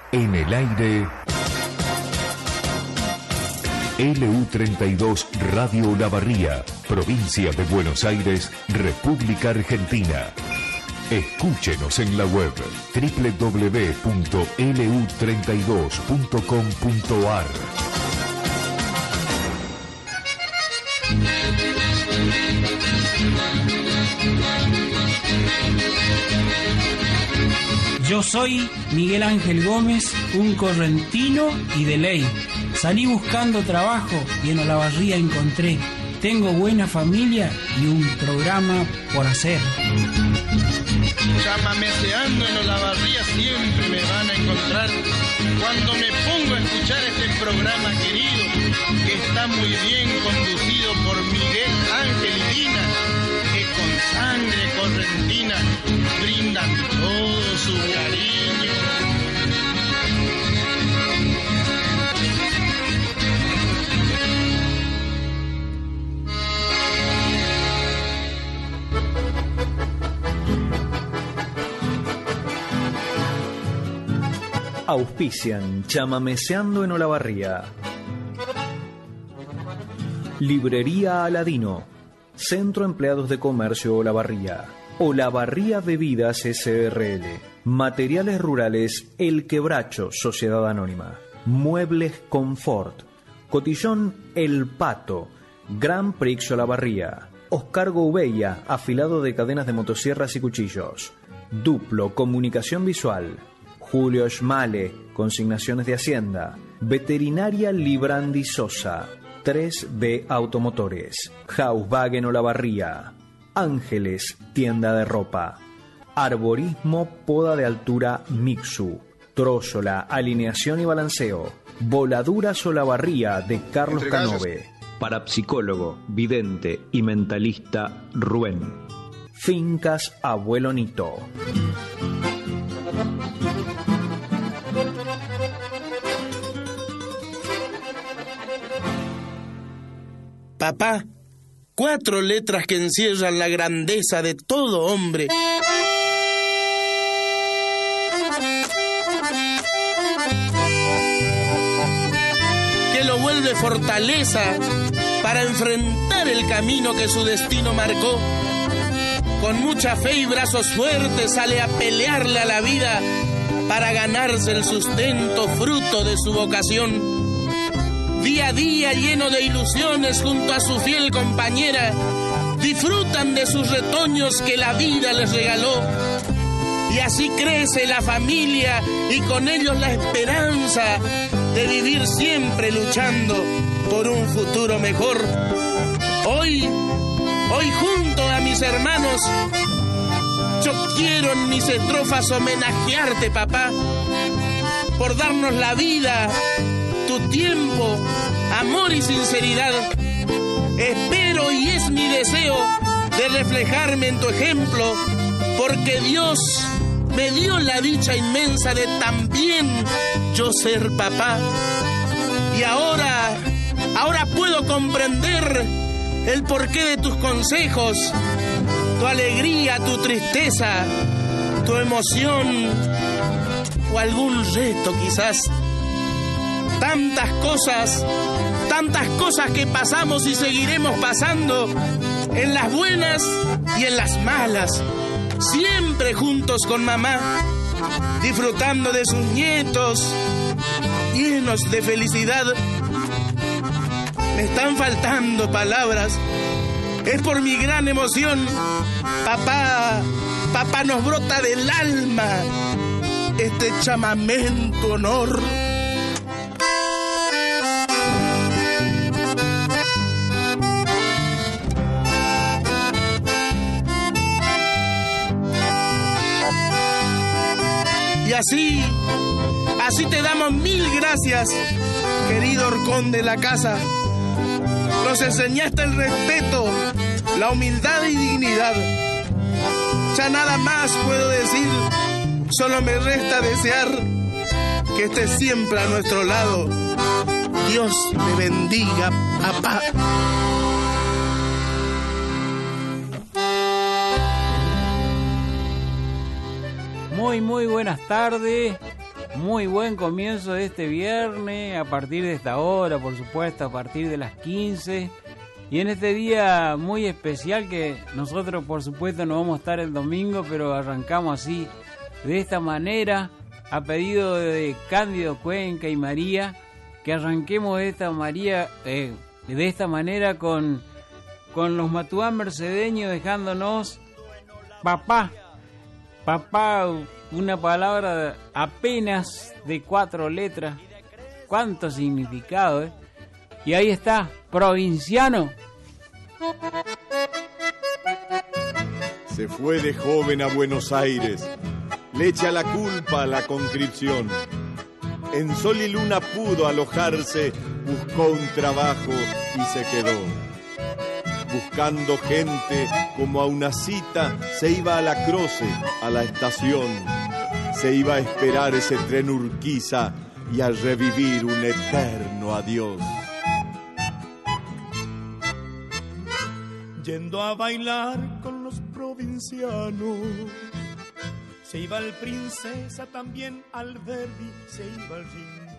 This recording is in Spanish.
En el aire, LU32 Radio Olavarría, provincia de Buenos Aires, República Argentina. Escúchenos en la web www.lu32.com.ar. Yo soy Miguel Ángel Gómez, un correntino y de ley. Salí buscando trabajo y en Olavarría encontré. Tengo buena familia y un programa por hacer. Chamameceando en Olavarría siempre me van a encontrar. Cuando me pongo a escuchar este programa querido, que está muy bien conducido por Miguel Ángel y Dina, que con sangre correntina brindan todo su cariño. Auspician Chamameceando en Olavarría. Librería Aladino, Centro Empleados de Comercio Olavarría. Olavarría Bebidas S.R.L. Materiales Rurales El Quebracho, Sociedad Anónima. Muebles Confort. Cotillón El Pato. Gran Prix Olavarría. Oscar Gouveia, afilado de cadenas de motosierras y cuchillos. Duplo Comunicación Visual. Julio Schmale, consignaciones de Hacienda. Veterinaria Librandi Sosa. 3B Automotores. Hauswagen Olavarría. Ángeles, tienda de ropa. Arborismo, poda de altura Mixu. Trósola, alineación y balanceo. Voladuras Olavarría de Carlos Canove. Parapsicólogo, vidente y mentalista Rubén. Fincas Abuelo Nito. Papá, 4 letras que encierran la grandeza de todo hombre. Que lo vuelve fortaleza para enfrentar el camino que su destino marcó. Con mucha fe y brazos fuertes sale a pelearle a la vida para ganarse el sustento fruto de su vocación. Día a día lleno de ilusiones junto a su fiel compañera, disfrutan de sus retoños que la vida les regaló. Y así crece la familia y con ellos la esperanza de vivir siempre luchando por un futuro mejor. Hoy junto a mis hermanos, yo quiero en mis estrofas homenajearte, papá, por darnos la vida, tu tiempo, amor y sinceridad. Espero y es mi deseo de reflejarme en tu ejemplo, porque Dios me dio la dicha inmensa de también yo ser papá. Y ahora puedo comprender el porqué de tus consejos, tu alegría, tu tristeza, tu emoción o algún reto quizás. Tantas cosas que pasamos y seguiremos pasando, en las buenas y en las malas, siempre juntos con mamá, disfrutando de sus nietos, llenos de felicidad. Me están faltando palabras, es por mi gran emoción. Papá nos brota del alma este chamamé en tu honor. Y así te damos 1000 gracias, querido Orcón de la casa. Nos enseñaste el respeto, la humildad y dignidad. Ya nada más puedo decir, solo me resta desear que estés siempre a nuestro lado. Dios te bendiga, papá. Muy buenas tardes. muy buen comienzo de este viernes, a partir de esta hora, por supuesto, a partir de las 15. Y en este día muy especial que nosotros, por supuesto, no vamos a estar el domingo, pero arrancamos así, de esta manera, a pedido de Cándido Cuenca y María, que arranquemos de esta manera con los Matuán mercedeños, dejándonos papá, una palabra apenas de 4 letras, cuánto significado, ¿eh? Y ahí está, provinciano. Se fue de joven a Buenos Aires, le echa la culpa a la conscripción. En sol y luna pudo alojarse, buscó un trabajo y se quedó. Buscando gente como a una cita, se iba a la Croce, a la estación. Se iba a esperar ese tren Urquiza y a revivir un eterno adiós. Yendo a bailar con los provincianos, se iba el Princesa, también Alberdi, se iba el Ring.